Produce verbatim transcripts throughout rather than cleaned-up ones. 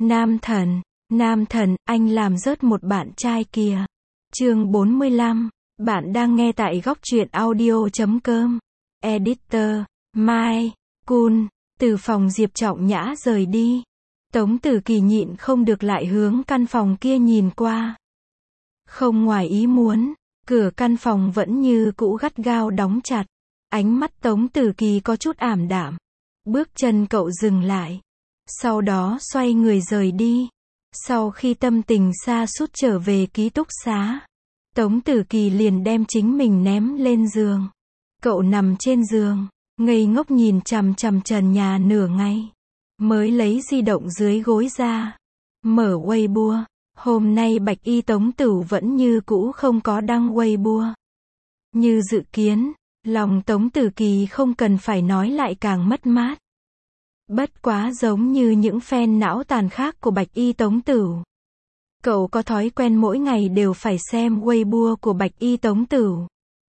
Nam thần, nam thần, anh làm rớt một bạn trai kìa. Chương bốn mươi lăm, bạn đang nghe tại góc truyện audio chấm com. Editor, Mai, Kun, từ phòng Diệp Trọng Nhã rời đi. Tống Tử Kỳ nhịn không được lại hướng căn phòng kia nhìn qua. Không ngoài ý muốn, cửa căn phòng vẫn như cũ gắt gao đóng chặt. Ánh mắt Tống Tử Kỳ có chút ảm đạm. Bước chân cậu dừng lại. Sau đó xoay người rời đi. Sau khi tâm tình sa sút trở về ký túc xá, Tống Tử Kỳ liền đem chính mình ném lên giường. Cậu nằm trên giường, ngây ngốc nhìn chằm chằm trần nhà nửa ngày. Mới lấy di động dưới gối ra. Mở Weibo. Hôm nay Bạch Y Tống Tửu vẫn như cũ không có đăng Weibo. Như dự kiến, lòng Tống Tử Kỳ không cần phải nói lại càng mất mát. Bất quá giống như những fan não tàn khác của Bạch Y Tống Tửu. Cậu có thói quen mỗi ngày đều phải xem Weibo của Bạch Y Tống Tửu.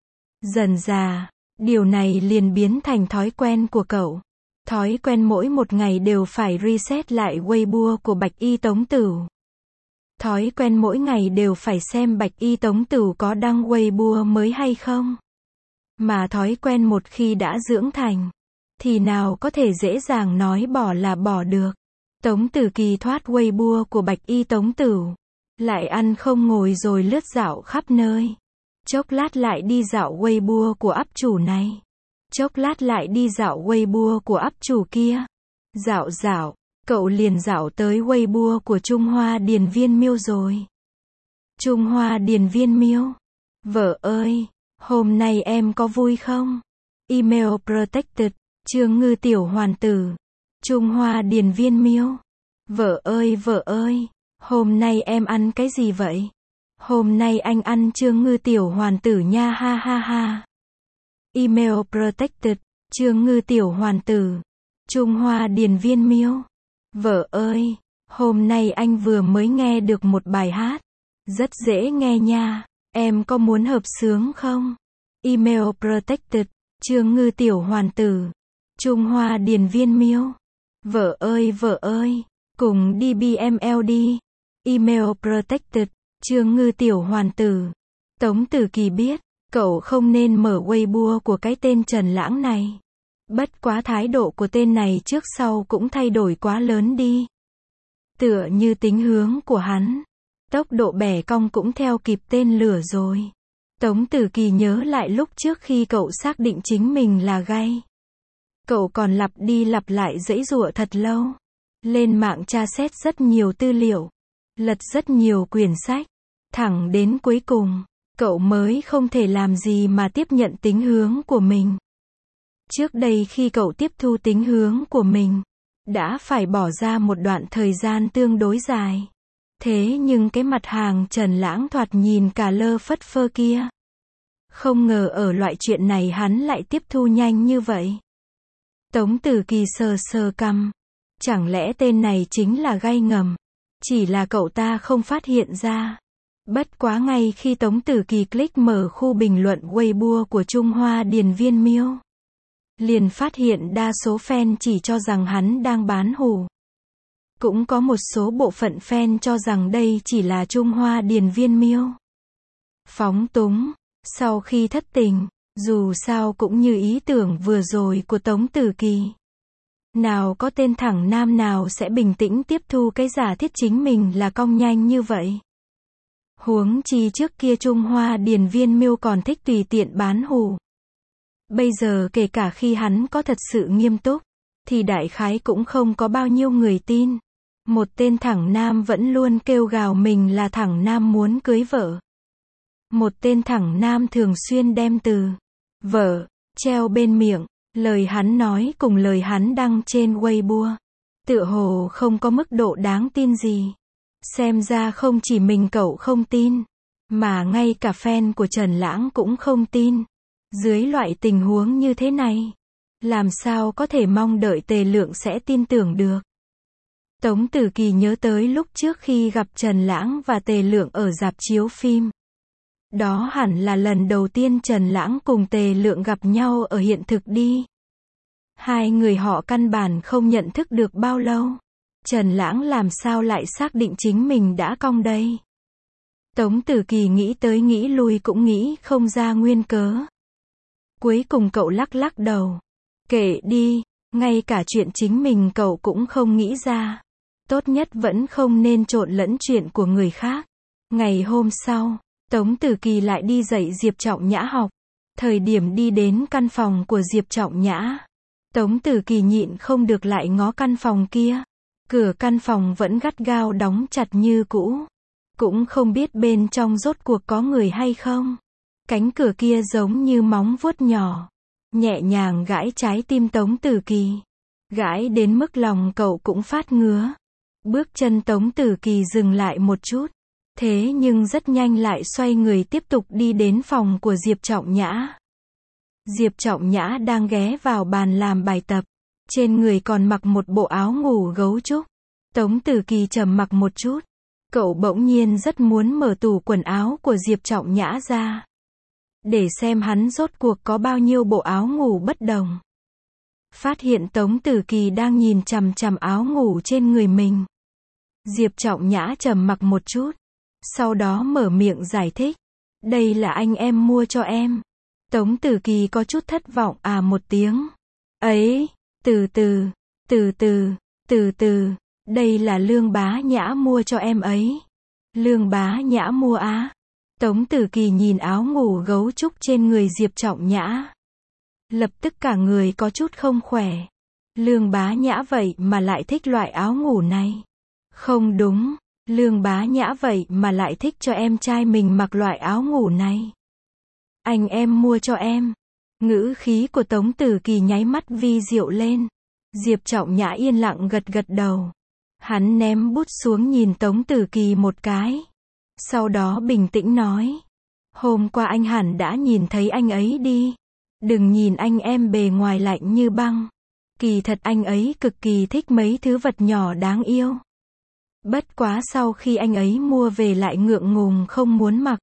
Dần dà, điều này liền biến thành thói quen của cậu. Thói quen mỗi một ngày đều phải reset lại Weibo của Bạch Y Tống Tửu. Thói quen mỗi ngày đều phải xem Bạch Y Tống Tửu có đăng Weibo mới hay không. Mà thói quen một khi đã dưỡng thành, thì nào có thể dễ dàng nói bỏ là bỏ được. Tống Tử Kỳ thoát Weibo của Bạch Y Tống Tửu, lại ăn không ngồi rồi lướt dạo khắp nơi. Chốc lát lại đi dạo Weibo của ắp chủ này. Chốc lát lại đi dạo Weibo của ắp chủ kia. Dạo dạo, cậu liền dạo tới Weibo của Trung Hoa Điền Viên Miêu rồi. Trung Hoa Điền Viên Miêu. Vợ ơi, hôm nay em có vui không? Email protected, Trương Ngư tiểu hoàn tử. Trung Hoa Điền Viên Miêu. Vợ ơi vợ ơi, hôm nay em ăn cái gì vậy? Hôm nay anh ăn Trương Ngư tiểu hoàn tử nha ha ha ha. Email protected, Trương Ngư tiểu hoàn tử. Trung Hoa Điền Viên Miêu. Vợ ơi, hôm nay anh vừa mới nghe được một bài hát. Rất dễ nghe nha, em có muốn hợp xướng không? Email protected, Trương Ngư tiểu hoàn tử. Trung Hoa Điền Viên Miêu. Vợ ơi vợ ơi, cùng đi bê em lờ đi. Email protected, Trương Ngư tiểu hoàn tử. Tống Tử Kỳ biết, cậu không nên mở Weibo của cái tên Trần Lãng này. Bất quá thái độ của tên này trước sau cũng thay đổi quá lớn đi. Tựa như tính hướng của hắn, tốc độ bẻ cong cũng theo kịp tên lửa rồi. Tống Tử Kỳ nhớ lại lúc trước khi cậu xác định chính mình là gay. Cậu còn lặp đi lặp lại giãy giụa thật lâu. Lên mạng tra xét rất nhiều tư liệu. Lật rất nhiều quyển sách. Thẳng đến cuối cùng, cậu mới không thể làm gì mà tiếp nhận tính hướng của mình. Trước đây khi cậu tiếp thu tính hướng của mình, đã phải bỏ ra một đoạn thời gian tương đối dài. Thế nhưng cái mặt hàng Trần Lãng thoạt nhìn cả lơ phất phơ kia. Không ngờ ở loại chuyện này hắn lại tiếp thu nhanh như vậy. Tống Tử Kỳ sờ sờ cằm. Chẳng lẽ tên này chính là gay ngầm? Chỉ là cậu ta không phát hiện ra. Bất quá ngay khi Tống Tử Kỳ click mở khu bình luận Weibo của Trung Hoa Điền Viên Miêu, liền phát hiện đa số fan chỉ cho rằng hắn đang bán hủ. Cũng có một số bộ phận fan cho rằng đây chỉ là Trung Hoa Điền Viên Miêu. Phóng túng, sau khi thất tình, dù sao cũng như ý tưởng vừa rồi của Tống Tử Kỳ. Nào có tên thẳng nam nào sẽ bình tĩnh tiếp thu cái giả thiết chính mình là cong nhanh như vậy. Huống chi trước kia Trung Hoa Điền Viên Miêu còn thích tùy tiện bán hủ. Bây giờ kể cả khi hắn có thật sự nghiêm túc, thì đại khái cũng không có bao nhiêu người tin. Một tên thẳng nam vẫn luôn kêu gào mình là thẳng nam muốn cưới vợ. Một tên thẳng nam thường xuyên đem từ vợ treo bên miệng. Lời hắn nói cùng lời hắn đăng trên Weibo, tựa hồ không có mức độ đáng tin gì. Xem ra không chỉ mình cậu không tin, mà ngay cả fan của Trần Lãng cũng không tin. Dưới loại tình huống như thế này, làm sao có thể mong đợi Tề Lượng sẽ tin tưởng được. Tống Tử Kỳ nhớ tới lúc trước khi gặp Trần Lãng và Tề Lượng ở rạp chiếu phim. Đó hẳn là lần đầu tiên Trần Lãng cùng Tề Lượng gặp nhau ở hiện thực đi. Hai người họ căn bản không nhận thức được bao lâu. Trần Lãng làm sao lại xác định chính mình đã cong đây? Tống Tử Kỳ nghĩ tới nghĩ lui cũng nghĩ không ra nguyên cớ. Cuối cùng cậu lắc lắc đầu. Kệ đi, ngay cả chuyện chính mình cậu cũng không nghĩ ra. Tốt nhất vẫn không nên trộn lẫn chuyện của người khác. Ngày hôm sau, Tống Tử Kỳ lại đi dạy Diệp Trọng Nhã học. Thời điểm đi đến căn phòng của Diệp Trọng Nhã, Tống Tử Kỳ nhịn không được lại ngó căn phòng kia. Cửa căn phòng vẫn gắt gao đóng chặt như cũ. Cũng không biết bên trong rốt cuộc có người hay không. Cánh cửa kia giống như móng vuốt nhỏ, nhẹ nhàng gãi trái tim Tống Tử Kỳ. Gãi đến mức lòng cậu cũng phát ngứa. Bước chân Tống Tử Kỳ dừng lại một chút. Thế nhưng rất nhanh lại xoay người tiếp tục đi đến phòng của Diệp Trọng Nhã. Diệp Trọng Nhã đang ghé vào bàn làm bài tập. Trên người còn mặc một bộ áo ngủ gấu trúc. Tống Tử Kỳ trầm mặc một chút. Cậu bỗng nhiên rất muốn mở tủ quần áo của Diệp Trọng Nhã ra. Để xem hắn rốt cuộc có bao nhiêu bộ áo ngủ bất đồng. Phát hiện Tống Tử Kỳ đang nhìn chằm chằm áo ngủ trên người mình. Diệp Trọng Nhã trầm mặc một chút. Sau đó mở miệng giải thích. Đây là anh em mua cho em. Tống Tử Kỳ có chút thất vọng à một tiếng. Ấy, từ từ, từ từ, từ từ, đây là Lương Bá Nhã mua cho em ấy. Lương Bá Nhã mua á. Tống Tử Kỳ nhìn áo ngủ gấu trúc trên người Diệp Trọng Nhã. Lập tức cả người có chút không khỏe. Lương Bá Nhã vậy mà lại thích loại áo ngủ này. Không đúng, Lương Bá Nhã vậy mà lại thích cho em trai mình mặc loại áo ngủ này. Anh em mua cho em. Ngữ khí của Tống Tử Kỳ nháy mắt vi diệu lên. Diệp Trọng Nhã yên lặng gật gật đầu. Hắn ném bút xuống nhìn Tống Tử Kỳ một cái. Sau đó bình tĩnh nói. Hôm qua anh hẳn đã nhìn thấy anh ấy đi. Đừng nhìn anh em bề ngoài lạnh như băng. Kỳ thật anh ấy cực kỳ thích mấy thứ vật nhỏ đáng yêu. Bất quá sau khi anh ấy mua về lại ngượng ngùng không muốn mặc.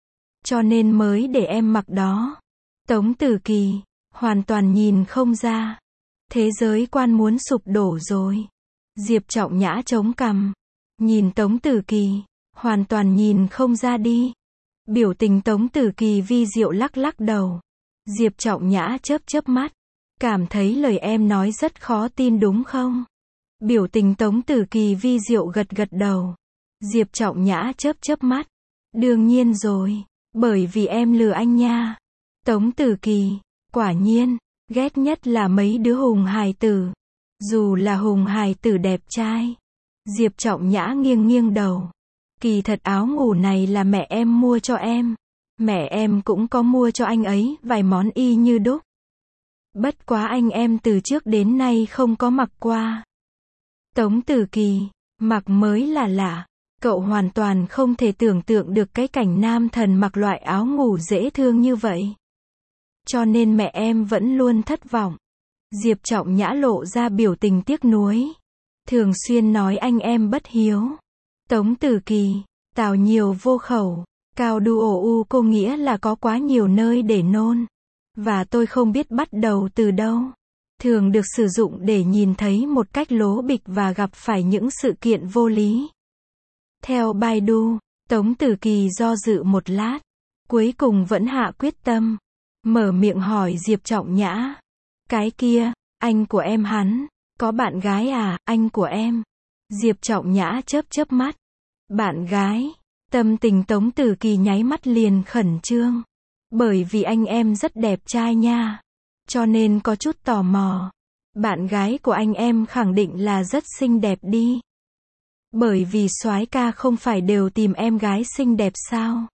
Cho nên mới để em mặc đó. Tống Tử Kỳ, hoàn toàn nhìn không ra. Thế giới quan muốn sụp đổ rồi. Diệp Trọng Nhã chống cằm. Nhìn Tống Tử Kỳ, hoàn toàn nhìn không ra đi. Biểu tình Tống Tử Kỳ vi diệu lắc lắc đầu. Diệp Trọng Nhã chớp chớp mắt. Cảm thấy lời em nói rất khó tin đúng không? Biểu tình Tống Tử Kỳ vi diệu gật gật đầu. Diệp Trọng Nhã chớp chớp mắt. Đương nhiên rồi, bởi vì em lừa anh nha. Tống Tử Kỳ, quả nhiên, ghét nhất là mấy đứa hùng hài tử. Dù là hùng hài tử đẹp trai. Diệp Trọng Nhã nghiêng nghiêng đầu. Kỳ thật áo ngủ này là mẹ em mua cho em. Mẹ em cũng có mua cho anh ấy vài món y như đúc. Bất quá anh em từ trước đến nay không có mặc qua. Tống Tử Kỳ, mặc mới là lạ. Cậu hoàn toàn không thể tưởng tượng được cái cảnh nam thần mặc loại áo ngủ dễ thương như vậy. Cho nên mẹ em vẫn luôn thất vọng. Diệp Trọng Nhã lộ ra biểu tình tiếc nuối. Thường xuyên nói anh em bất hiếu. Tống Tử Kỳ, tào nhiều vô khẩu. Cao đu ổ u cô nghĩa là có quá nhiều nơi để nôn. Và tôi không biết bắt đầu từ đâu. Thường được sử dụng để nhìn thấy một cách lố bịch và gặp phải những sự kiện vô lý. Theo Baidu, Tống Tử Kỳ do dự một lát. Cuối cùng vẫn hạ quyết tâm. Mở miệng hỏi Diệp Trọng Nhã. Cái kia, anh của em hắn, có bạn gái à, anh của em? Diệp Trọng Nhã chớp chớp mắt. Bạn gái? Tâm tình Tống Tử Kỳ nháy mắt liền khẩn trương. Bởi vì anh em rất đẹp trai nha. Cho nên có chút tò mò. Bạn gái của anh em khẳng định là rất xinh đẹp đi. Bởi vì soái ca không phải đều tìm em gái xinh đẹp sao?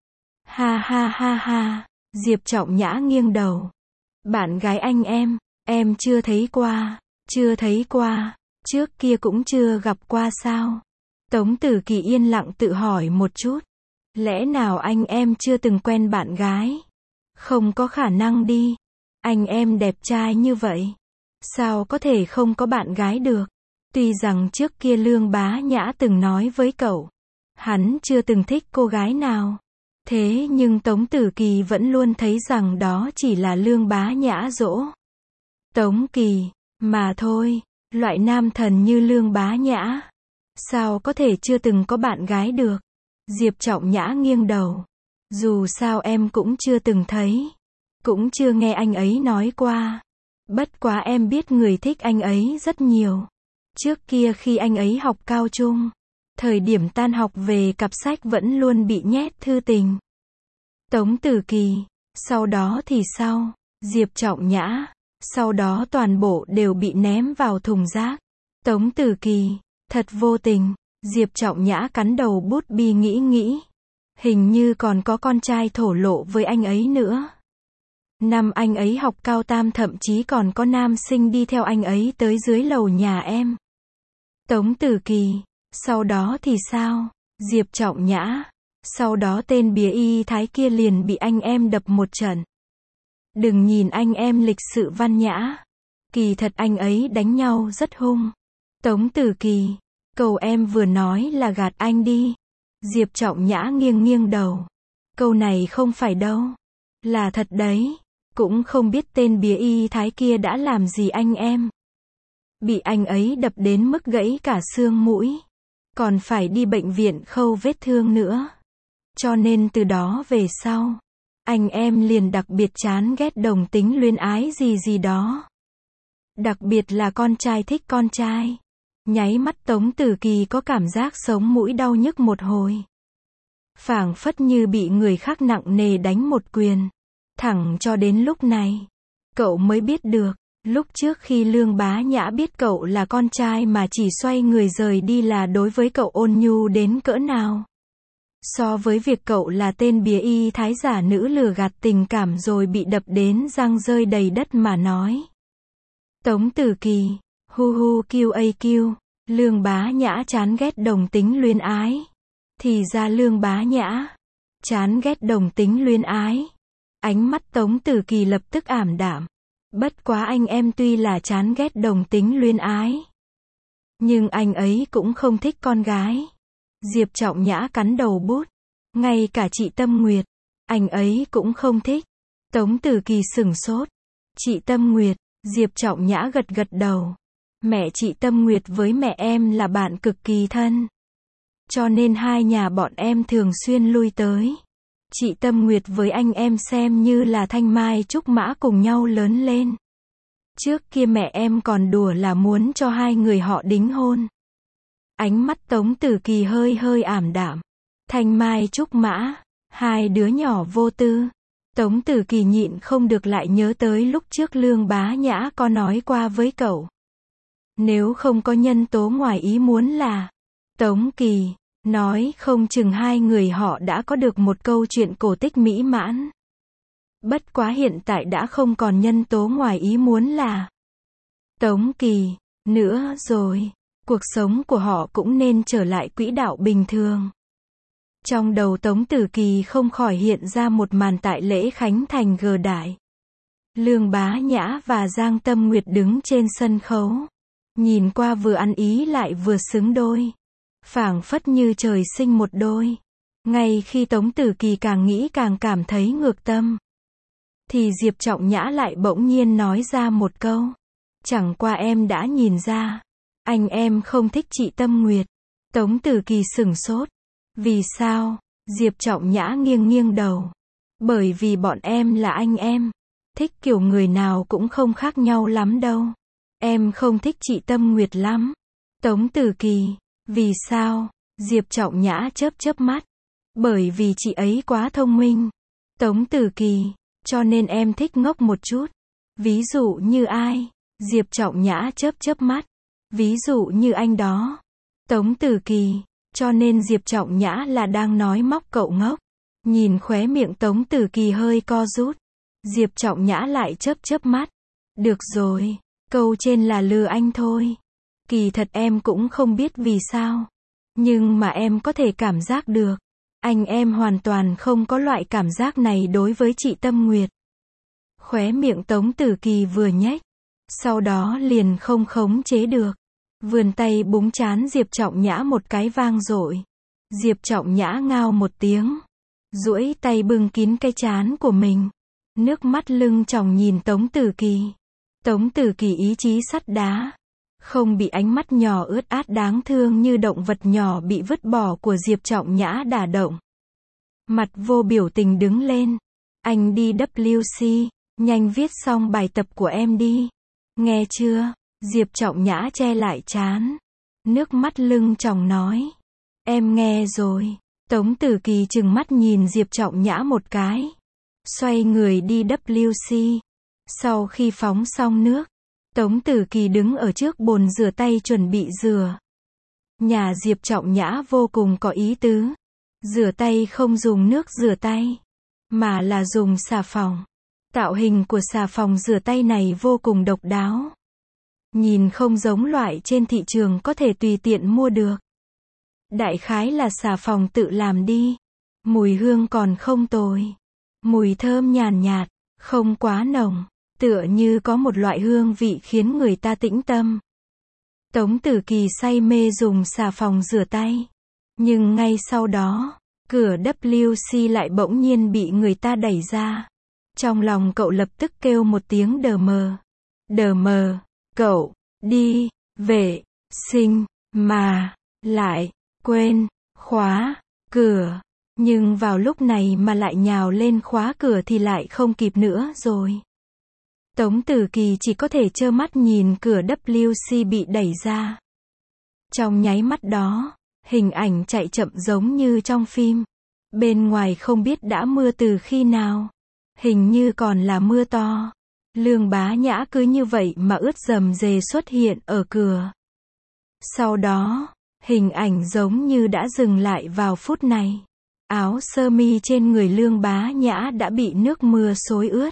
Ha ha ha ha. Diệp Trọng Nhã nghiêng đầu. Bạn gái anh em, em chưa thấy qua. Chưa thấy qua. Trước kia cũng chưa gặp qua sao? Tống Tử Kỳ yên lặng tự hỏi một chút. Lẽ nào anh em chưa từng quen bạn gái? Không có khả năng đi. Anh em đẹp trai như vậy. Sao có thể không có bạn gái được? Tuy rằng trước kia Lương Bá Nhã từng nói với cậu. Hắn chưa từng thích cô gái nào. Thế nhưng Tống Tử Kỳ vẫn luôn thấy rằng đó chỉ là Lương Bá Nhã dỗ. Tống Kỳ, mà thôi. Loại nam thần như Lương Bá Nhã, sao có thể chưa từng có bạn gái được? Diệp Trọng Nhã nghiêng đầu. Dù sao em cũng chưa từng thấy, cũng chưa nghe anh ấy nói qua. Bất quá em biết người thích anh ấy rất nhiều. Trước kia khi anh ấy học cao trung, thời điểm tan học về cặp sách vẫn luôn bị nhét thư tình. Tống Tử Kỳ, sau đó thì sao? Diệp Trọng Nhã, sau đó toàn bộ đều bị ném vào thùng rác. Tống Tử Kỳ, thật vô tình. Diệp Trọng Nhã cắn đầu bút bi nghĩ nghĩ. Hình như còn có con trai thổ lộ với anh ấy nữa. Năm anh ấy học cao tam thậm chí còn có nam sinh đi theo anh ấy tới dưới lầu nhà em. Tống Tử Kỳ, sau đó thì sao? Diệp Trọng Nhã, sau đó tên bía y thái kia liền bị anh em đập một trận. Đừng nhìn anh em lịch sự văn nhã, kỳ thật anh ấy đánh nhau rất hung. Tống Tử Kỳ, câu em vừa nói là gạt anh đi. Diệp Trọng Nhã nghiêng nghiêng đầu. Câu này không phải đâu. Là thật đấy. Cũng không biết tên bía y thái kia đã làm gì anh em. Bị anh ấy đập đến mức gãy cả xương mũi. Còn phải đi bệnh viện khâu vết thương nữa. Cho nên từ đó về sau, anh em liền đặc biệt chán ghét đồng tính luyến ái gì gì đó. Đặc biệt là con trai thích con trai. Nháy mắt Tống Tử Kỳ có cảm giác sống mũi đau nhức một hồi. Phảng phất như bị người khác nặng nề đánh một quyền. Thẳng cho đến lúc này, cậu mới biết được, lúc trước khi Lương Bá Nhã biết cậu là con trai mà chỉ xoay người rời đi là đối với cậu ôn nhu đến cỡ nào. So với việc cậu là tên bía y thái giả nữ lừa gạt tình cảm rồi bị đập đến răng rơi đầy đất mà nói. Tống Tử Kỳ, hu hu kiu a kiu, Lương Bá Nhã chán ghét đồng tính luyến ái. Thì ra Lương Bá Nhã chán ghét đồng tính luyến ái. Ánh mắt Tống Tử Kỳ lập tức ảm đạm. Bất quá anh em tuy là chán ghét đồng tính luyến ái, nhưng anh ấy cũng không thích con gái. Diệp Trọng Nhã cắn đầu bút. Ngay cả chị Tâm Nguyệt, anh ấy cũng không thích. Tống Tử Kỳ sửng sốt. Chị Tâm Nguyệt, Diệp Trọng Nhã gật gật đầu. Mẹ chị Tâm Nguyệt với mẹ em là bạn cực kỳ thân. Cho nên hai nhà bọn em thường xuyên lui tới. Chị Tâm Nguyệt với anh em xem như là thanh mai trúc mã cùng nhau lớn lên. Trước kia mẹ em còn đùa là muốn cho hai người họ đính hôn. Ánh mắt Tống Tử Kỳ hơi hơi ảm đạm. Thanh mai trúc mã, hai đứa nhỏ vô tư. Tống Tử Kỳ nhịn không được lại nhớ tới lúc trước Lương Bá Nhã có nói qua với cậu. Nếu không có nhân tố ngoài ý muốn là Tống Kỳ nói không chừng hai người họ đã có được một câu chuyện cổ tích mỹ mãn. Bất quá hiện tại đã không còn nhân tố ngoài ý muốn là Tống Kỳ nữa rồi. Cuộc sống của họ cũng nên trở lại quỹ đạo bình thường. Trong đầu Tống Tử Kỳ không khỏi hiện ra một màn tại lễ khánh thành G Đại. Lương Bá Nhã và Giang Tâm Nguyệt đứng trên sân khấu. Nhìn qua vừa ăn ý lại vừa xứng đôi. Phảng phất như trời sinh một đôi. Ngay khi Tống Tử Kỳ càng nghĩ càng cảm thấy ngược tâm, thì Diệp Trọng Nhã lại bỗng nhiên nói ra một câu. Chẳng qua em đã nhìn ra, anh em không thích chị Tâm Nguyệt. Tống Tử Kỳ sửng sốt. Vì sao? Diệp Trọng Nhã nghiêng nghiêng đầu. Bởi vì bọn em là anh em. Thích kiểu người nào cũng không khác nhau lắm đâu. Em không thích chị Tâm Nguyệt lắm. Tống Tử Kỳ. Vì sao? Diệp Trọng Nhã chớp chớp mắt. Bởi vì chị ấy quá thông minh. Tống Tử Kỳ. Cho nên em thích ngốc một chút. Ví dụ như ai? Diệp Trọng Nhã chớp chớp mắt. Ví dụ như anh đó. Tống Tử Kỳ. Cho nên Diệp Trọng Nhã là đang nói móc cậu ngốc. Nhìn khóe miệng Tống Tử Kỳ hơi co rút. Diệp Trọng Nhã lại chớp chớp mắt. Được rồi. Câu trên là lừa anh thôi. Kỳ thật em cũng không biết vì sao. Nhưng mà em có thể cảm giác được. Anh em hoàn toàn không có loại cảm giác này đối với chị Tâm Nguyệt. Khóe miệng Tống Tử Kỳ vừa nhếch. Sau đó liền không khống chế được. Vươn tay búng trán Diệp Trọng Nhã một cái vang dội. Diệp Trọng Nhã ngao một tiếng. Duỗi tay bưng kín cái trán của mình. Nước mắt lưng tròng nhìn Tống Tử Kỳ. Tống Tử Kỳ ý chí sắt đá. Không bị ánh mắt nhỏ ướt át đáng thương như động vật nhỏ bị vứt bỏ của Diệp Trọng Nhã đả động. Mặt vô biểu tình đứng lên. Anh đi vê kép xê, nhanh viết xong bài tập của em đi. Nghe chưa? Diệp Trọng Nhã che lại trán. Nước mắt lưng tròng nói. Em nghe rồi. Tống Tử Kỳ trừng mắt nhìn Diệp Trọng Nhã một cái. Xoay người đi vê kép xê. Sau khi phóng xong nước, Tống Tử Kỳ đứng ở trước bồn rửa tay chuẩn bị rửa. Nhà Diệp Trọng Nhã vô cùng có ý tứ. Rửa tay không dùng nước rửa tay, mà là dùng xà phòng. Tạo hình của xà phòng rửa tay này vô cùng độc đáo. Nhìn không giống loại trên thị trường có thể tùy tiện mua được. Đại khái là xà phòng tự làm đi. Mùi hương còn không tồi. Mùi thơm nhàn nhạt, không quá nồng, tựa như có một loại hương vị khiến người ta tĩnh tâm. Tống Tử Kỳ say mê dùng xà phòng rửa tay. Nhưng ngay sau đó, cửa vê kép xê lại bỗng nhiên bị người ta đẩy ra. Trong lòng cậu lập tức kêu một tiếng đờ mờ. Đờ mờ, cậu, đi, vệ, sinh, mà, lại, quên, khóa, cửa. Nhưng vào lúc này mà lại nhào lên khóa cửa thì lại không kịp nữa rồi. Tống Tử Kỳ chỉ có thể trơ mắt nhìn cửa vê kép xê bị đẩy ra. Trong nháy mắt đó, hình ảnh chạy chậm giống như trong phim. Bên ngoài không biết đã mưa từ khi nào. Hình như còn là mưa to. Lương Bá Nhã cứ như vậy mà ướt rầm rề xuất hiện ở cửa. Sau đó, hình ảnh giống như đã dừng lại vào phút này. Áo sơ mi trên người Lương Bá Nhã đã bị nước mưa xối ướt.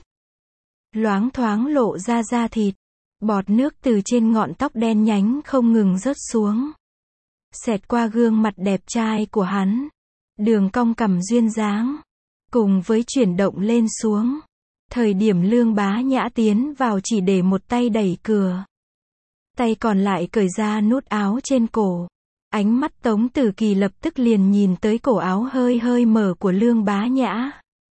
Loáng thoáng lộ ra da thịt. Bọt nước từ trên ngọn tóc đen nhánh không ngừng rớt xuống. Xẹt qua gương mặt đẹp trai của hắn. Đường cong cằm duyên dáng. Cùng với chuyển động lên xuống. Thời điểm Lương Bá Nhã tiến vào chỉ để một tay đẩy cửa. Tay còn lại cởi ra nút áo trên cổ. Ánh mắt Tống Tử Kỳ lập tức liền nhìn tới cổ áo hơi hơi mở của Lương Bá Nhã.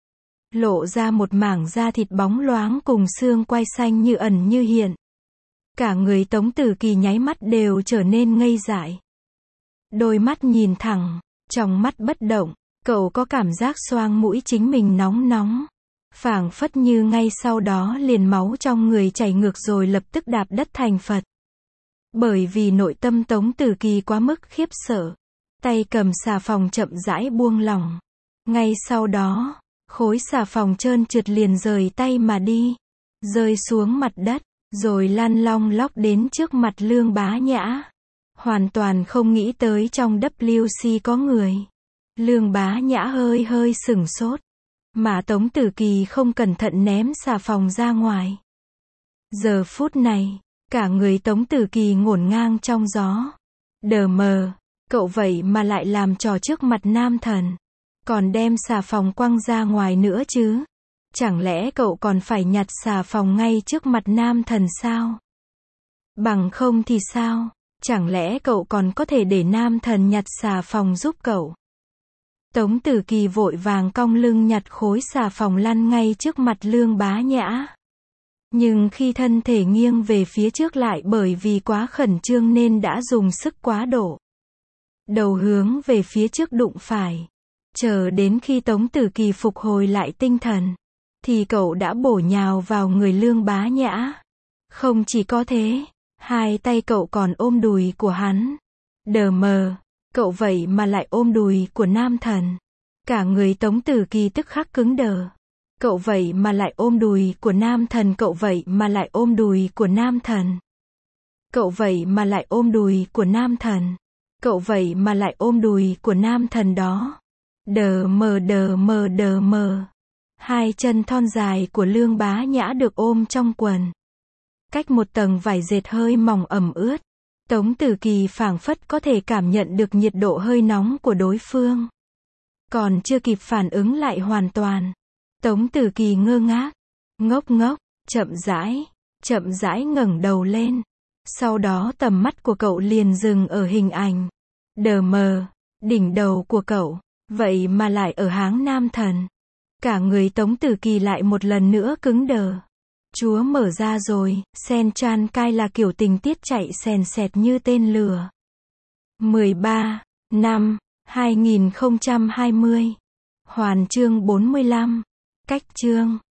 Lộ ra một mảng da thịt bóng loáng cùng xương quai xanh như ẩn như hiện. Cả người Tống Tử Kỳ nháy mắt đều trở nên ngây dại. Đôi mắt nhìn thẳng, trong mắt bất động, cậu có cảm giác xoang mũi chính mình nóng nóng. Phảng phất như ngay sau đó liền máu trong người chảy ngược rồi lập tức đạp đất thành Phật. Bởi vì nội tâm Tống Tử Kỳ quá mức khiếp sợ. Tay cầm xà phòng chậm rãi buông lỏng. Ngay sau đó, khối xà phòng trơn trượt liền rời tay mà đi. Rơi xuống mặt đất, rồi lăn long lóc đến trước mặt Lương Bá Nhã. Hoàn toàn không nghĩ tới trong vê kép xê có người. Lương Bá Nhã hơi hơi sửng sốt. Mà Tống Tử Kỳ không cẩn thận ném xà phòng ra ngoài. Giờ phút này, cả người Tống Tử Kỳ ngổn ngang trong gió. Đờ mờ, cậu vậy mà lại làm trò trước mặt nam thần. Còn đem xà phòng quăng ra ngoài nữa chứ. Chẳng lẽ cậu còn phải nhặt xà phòng ngay trước mặt nam thần sao? Bằng không thì sao? Chẳng lẽ cậu còn có thể để nam thần nhặt xà phòng giúp cậu? Tống Tử Kỳ vội vàng cong lưng nhặt khối xà phòng lăn ngay trước mặt Lương Bá Nhã. Nhưng khi thân thể nghiêng về phía trước lại bởi vì quá khẩn trương nên đã dùng sức quá độ. Đầu hướng về phía trước đụng phải. Chờ đến khi Tống Tử Kỳ phục hồi lại tinh thần, thì cậu đã bổ nhào vào người Lương Bá Nhã. Không chỉ có thế, hai tay cậu còn ôm đùi của hắn. Đờ mờ, cậu vậy mà lại ôm đùi của nam thần. Cả người Tống Tử Kỳ tức khắc cứng đờ. Cậu vậy mà lại ôm đùi của nam thần, cậu vậy mà lại ôm đùi của nam thần. Cậu vậy mà lại ôm đùi của nam thần. Cậu vậy mà lại ôm đùi của nam thần đó. Đờ mờ đờ mờ đờ mờ. Hai chân thon dài của Lương Bá Nhã được ôm trong quần. Cách một tầng vải dệt hơi mỏng ẩm ướt. Tống Tử Kỳ phảng phất có thể cảm nhận được nhiệt độ hơi nóng của đối phương. Còn chưa kịp phản ứng lại hoàn toàn. Tống Tử Kỳ ngơ ngác, ngốc ngốc, chậm rãi, chậm rãi ngẩng đầu lên. Sau đó tầm mắt của cậu liền dừng ở hình ảnh. Đờ mờ, đỉnh đầu của cậu, vậy mà lại ở háng nam thần. Cả người Tống Tử Kỳ lại một lần nữa cứng đờ. Chúa mở ra rồi, Sen Chan Cai là kiểu tình tiết chạy sèn sẹt như tên lửa. mười ba năm hai nghìn không trăm hai mươi. Hoàn chương bốn mươi lăm. Cách chương